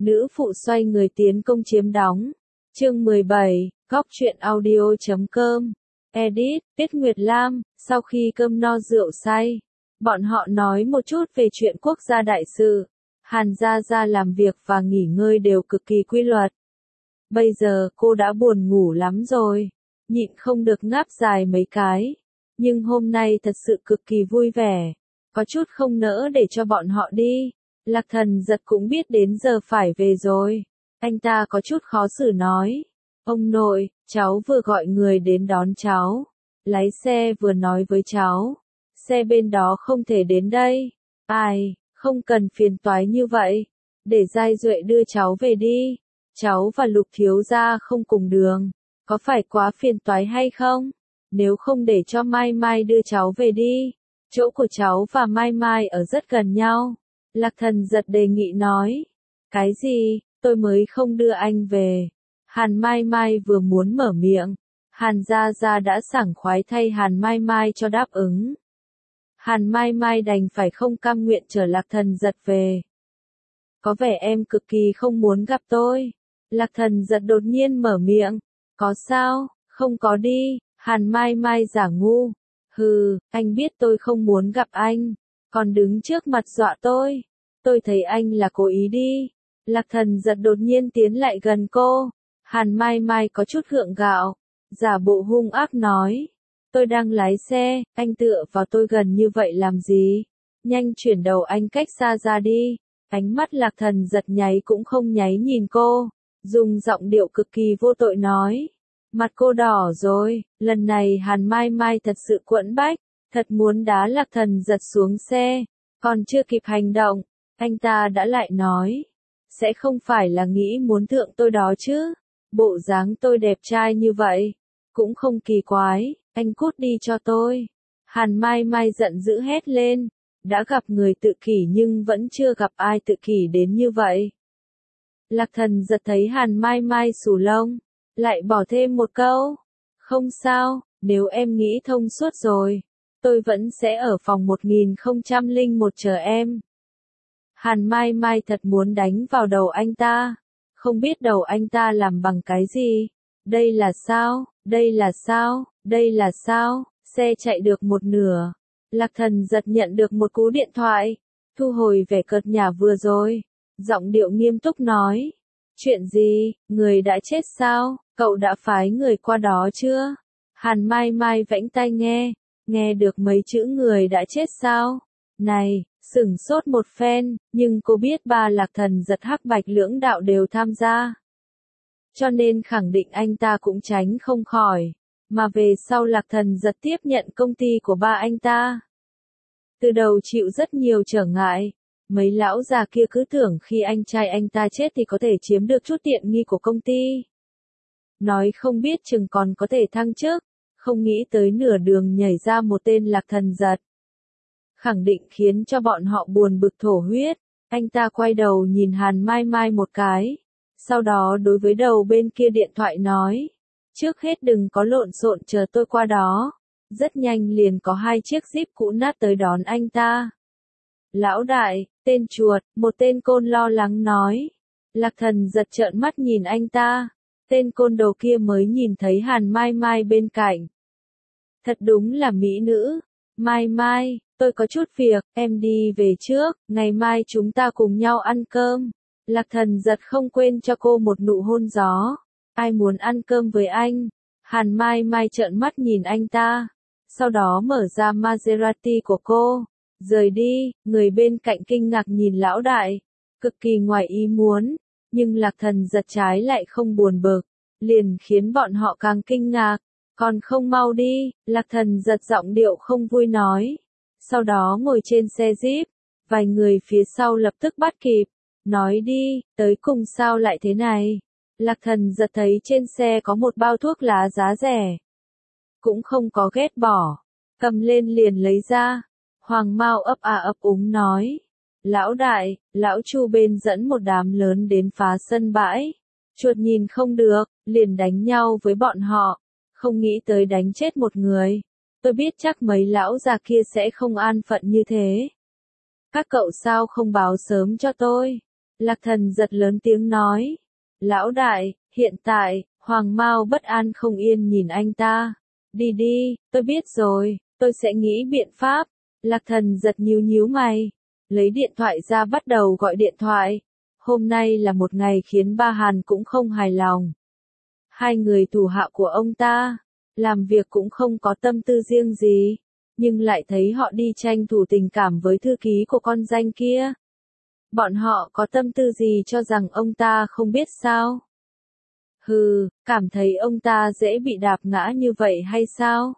Nữ phụ xoay người tiến công chiếm đóng. Chương 17, Góc truyện audio.com. Edit, Tiết Nguyệt Lam. Sau khi cơm no rượu say, bọn họ nói một chút về chuyện quốc gia đại sự. Hàn Gia Gia làm việc và nghỉ ngơi đều cực kỳ quy luật. Bây giờ cô đã buồn ngủ lắm rồi, nhịn không được ngáp dài mấy cái. Nhưng hôm nay thật sự cực kỳ vui vẻ, có chút không nỡ để cho bọn họ đi. Lạc Thần Giật cũng biết đến giờ phải về rồi. Anh ta có chút khó xử nói. Ông nội, cháu vừa gọi người đến đón cháu. Lái xe vừa nói với cháu. Xe bên đó không thể đến đây. Ai, không cần phiền toái như vậy. Để Giai Duệ đưa cháu về đi. Cháu và Lục thiếu gia không cùng đường. Có phải quá phiền toái hay không? Nếu không để cho Mai Mai đưa cháu về đi. Chỗ của cháu và Mai Mai ở rất gần nhau. Lạc Thần Giật đề nghị nói. Cái gì, tôi mới không đưa anh về. Hàn Mai Mai vừa muốn mở miệng. Hàn Gia Gia đã sảng khoái thay Hàn Mai Mai cho đáp ứng. Hàn Mai Mai đành phải không cam nguyện chở Lạc Thần Giật về. Có vẻ em cực kỳ không muốn gặp tôi. Lạc Thần Giật đột nhiên mở miệng. Có sao, không có đi. Hàn Mai Mai giả ngu. Hừ, anh biết tôi không muốn gặp anh. Còn đứng trước mặt dọa tôi. Tôi thấy anh là cố ý đi. Lạc Thần Giật đột nhiên tiến lại gần cô. Hàn Mai Mai có chút gượng gạo. Giả bộ hung ác nói. Tôi đang lái xe, anh tựa vào tôi gần như vậy làm gì? Nhanh chuyển đầu anh cách xa ra đi. Ánh mắt Lạc Thần Giật nháy cũng không nháy nhìn cô. Dùng giọng điệu cực kỳ vô tội nói. Mặt cô đỏ rồi, lần này Hàn Mai Mai thật sự quẫn bách. Thật muốn đá Lạc Thần Giật xuống xe. Còn chưa kịp hành động, anh ta đã lại nói. Sẽ không phải là nghĩ muốn thượng tôi đó chứ. Bộ dáng tôi đẹp trai như vậy. Cũng không kỳ quái, anh cút đi cho tôi. Hàn Mai Mai giận dữ hét lên. Đã gặp người tự kỷ nhưng vẫn chưa gặp ai tự kỷ đến như vậy. Lạc Thần Giật thấy Hàn Mai Mai xù lông. Lại bỏ thêm một câu. Không sao, nếu em nghĩ thông suốt rồi. Tôi vẫn sẽ ở phòng 1001 chờ em. Hàn Mai Mai thật muốn đánh vào đầu anh ta. Không biết đầu anh ta làm bằng cái gì. Đây là sao? Đây là sao? Đây là sao? Xe chạy được một nửa. Lạc Thần Giật nhận được một cú điện thoại. Thu hồi vẻ cợt nhả vừa rồi. Giọng điệu nghiêm túc nói. Chuyện gì? Người đã chết sao? Cậu đã phái người qua đó chưa? Hàn Mai Mai vẫy tai nghe. Nghe được mấy chữ người đã chết sao? Này, sửng sốt một phen, nhưng cô biết ba Lạc Thần Giật Hắc Bạch lưỡng đạo đều tham gia. Cho nên khẳng định anh ta cũng tránh không khỏi. Mà về sau Lạc Thần Giật tiếp nhận công ty của ba anh ta. Từ đầu chịu rất nhiều trở ngại. Mấy lão già kia cứ tưởng khi anh trai anh ta chết thì có thể chiếm được chút tiện nghi của công ty. Nói không biết chừng còn có thể thăng chức. Không nghĩ tới nửa đường nhảy ra một tên Lạc Thần Giật. Khẳng định khiến cho bọn họ buồn bực thổ huyết. Anh ta quay đầu nhìn Hàn Mai Mai một cái. Sau đó đối với đầu bên kia điện thoại nói. Trước hết đừng có lộn xộn chờ tôi qua đó. Rất nhanh liền có hai chiếc Jeep cũ nát tới đón anh ta. Lão đại, tên chuột, một tên côn lo lắng nói. Lạc Thần Giật trợn mắt nhìn anh ta. Tên côn đồ kia mới nhìn thấy Hàn Mai Mai bên cạnh. Thật đúng là mỹ nữ. Mai Mai, tôi có chút việc, em đi về trước, ngày mai chúng ta cùng nhau ăn cơm. Lạc Thần Giật không quên cho cô một nụ hôn gió. Ai muốn ăn cơm với anh? Hàn Mai Mai trợn mắt nhìn anh ta. Sau đó mở ra Maserati của cô. Rời đi, người bên cạnh kinh ngạc nhìn lão đại. Cực kỳ ngoài ý muốn. Nhưng Lạc Thần Giật trái lại không buồn bực. Liền khiến bọn họ càng kinh ngạc. Còn không mau đi, Lạc Thần Giật giọng điệu không vui nói. Sau đó ngồi trên xe Jeep. Vài người phía sau lập tức bắt kịp. Nói đi, tới cùng sao lại thế này? Lạc Thần Giật thấy trên xe có một bao thuốc lá giá rẻ. Cũng không có ghét bỏ. Cầm lên liền lấy ra. Hoàng Mao ấp à ấp úng nói. Lão đại, lão Chu bên dẫn một đám lớn đến phá sân bãi. Chuột nhìn không được, liền đánh nhau với bọn họ. Không nghĩ tới đánh chết một người. Tôi biết chắc mấy lão già kia sẽ không an phận như thế. Các cậu sao không báo sớm cho tôi? Lạc Thần giật lớn tiếng nói. Lão đại, hiện tại, Hoàng Mao bất an không yên nhìn anh ta. Đi đi, tôi biết rồi, tôi sẽ nghĩ biện pháp. Lạc Thần giật nhíu nhíu mày. Lấy điện thoại ra bắt đầu gọi điện thoại. Hôm nay là một ngày khiến Ba Hàn cũng không hài lòng. Hai người thủ hạ của ông ta, làm việc cũng không có tâm tư riêng gì, nhưng lại thấy họ đi tranh thủ tình cảm với thư ký của con danh kia. Bọn họ có tâm tư gì cho rằng ông ta không biết sao? Hừ, cảm thấy ông ta dễ bị đạp ngã như vậy hay sao?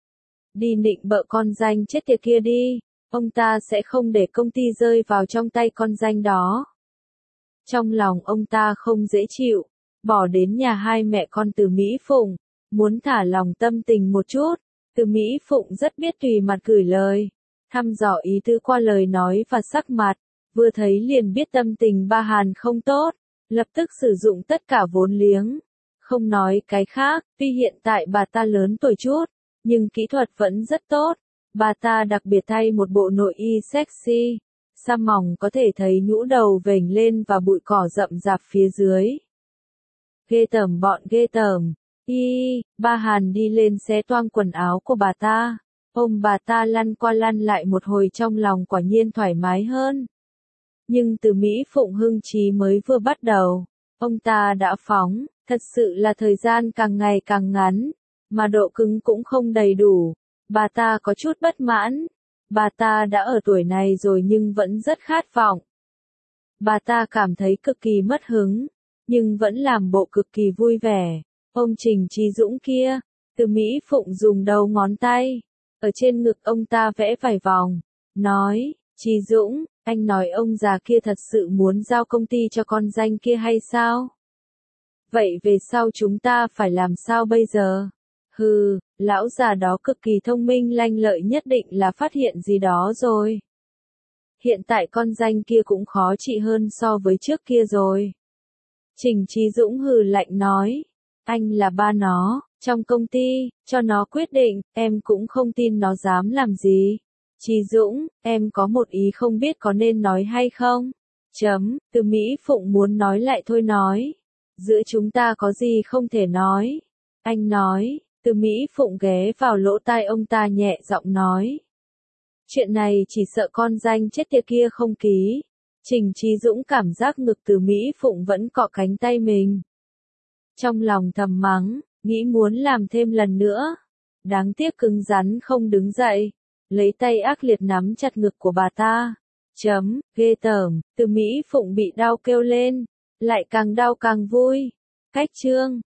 Đi nịnh bợ con danh chết tiệt kia đi, ông ta sẽ không để công ty rơi vào trong tay con danh đó. Trong lòng ông ta không dễ chịu, bỏ đến nhà hai mẹ con Từ Mỹ Phụng, muốn thả lòng tâm tình một chút. Từ Mỹ Phụng rất biết tùy mặt gửi lời, thăm dò ý tứ qua lời nói và sắc mặt, vừa thấy liền biết tâm tình Ba Hàn không tốt, lập tức sử dụng tất cả vốn liếng. Không nói cái khác, tuy hiện tại bà ta lớn tuổi chút, nhưng kỹ thuật vẫn rất tốt. Bà ta đặc biệt thay một bộ nội y sexy, sa mỏng có thể thấy nhũ đầu vểnh lên và bụi cỏ rậm rạp phía dưới. Ghê tởm bọn ghê tởm. Ba Hàn đi lên xé toang quần áo của bà ta, ôm bà ta lăn qua lăn lại một hồi trong lòng quả nhiên thoải mái hơn. Nhưng từ Mỹ Phụng hưng trí mới vừa bắt đầu, ông ta đã phóng, thật sự là thời gian càng ngày càng ngắn, mà độ cứng cũng không đầy đủ. Bà ta có chút bất mãn, bà ta đã ở tuổi này rồi nhưng vẫn rất khát vọng. Bà ta cảm thấy cực kỳ mất hứng, nhưng vẫn làm bộ cực kỳ vui vẻ. Ông Trình Chí Dũng kia, Từ Mỹ Phụng dùng đầu ngón tay, ở trên ngực ông ta vẽ vài vòng, nói, Chí Dũng, anh nói ông già kia thật sự muốn giao công ty cho con danh kia hay sao? Vậy về sau chúng ta phải làm sao bây giờ? Hừ, lão già đó cực kỳ thông minh lanh lợi nhất định là phát hiện gì đó rồi. Hiện tại con danh kia cũng khó trị hơn so với trước kia rồi. Trình Chí Dũng hừ lạnh nói, anh là ba nó, trong công ty, cho nó quyết định, em cũng không tin nó dám làm gì. Chí Dũng, em có một ý không biết có nên nói hay không? Từ Mỹ Phụng muốn nói lại thôi nói. Giữa chúng ta có gì không thể nói? Anh nói. Từ Mỹ Phụng ghé vào lỗ tai ông ta nhẹ giọng nói. Chuyện này chỉ sợ con danh chết tiệt kia không ký. Trình Chí Dũng cảm giác ngực Từ Mỹ Phụng vẫn cọ cánh tay mình. Trong lòng thầm mắng, nghĩ muốn làm thêm lần nữa. Đáng tiếc cứng rắn không đứng dậy. Lấy tay ác liệt nắm chặt ngực của bà ta. Ghê tởm, Từ Mỹ Phụng bị đau kêu lên. Lại càng đau càng vui. Cách chương.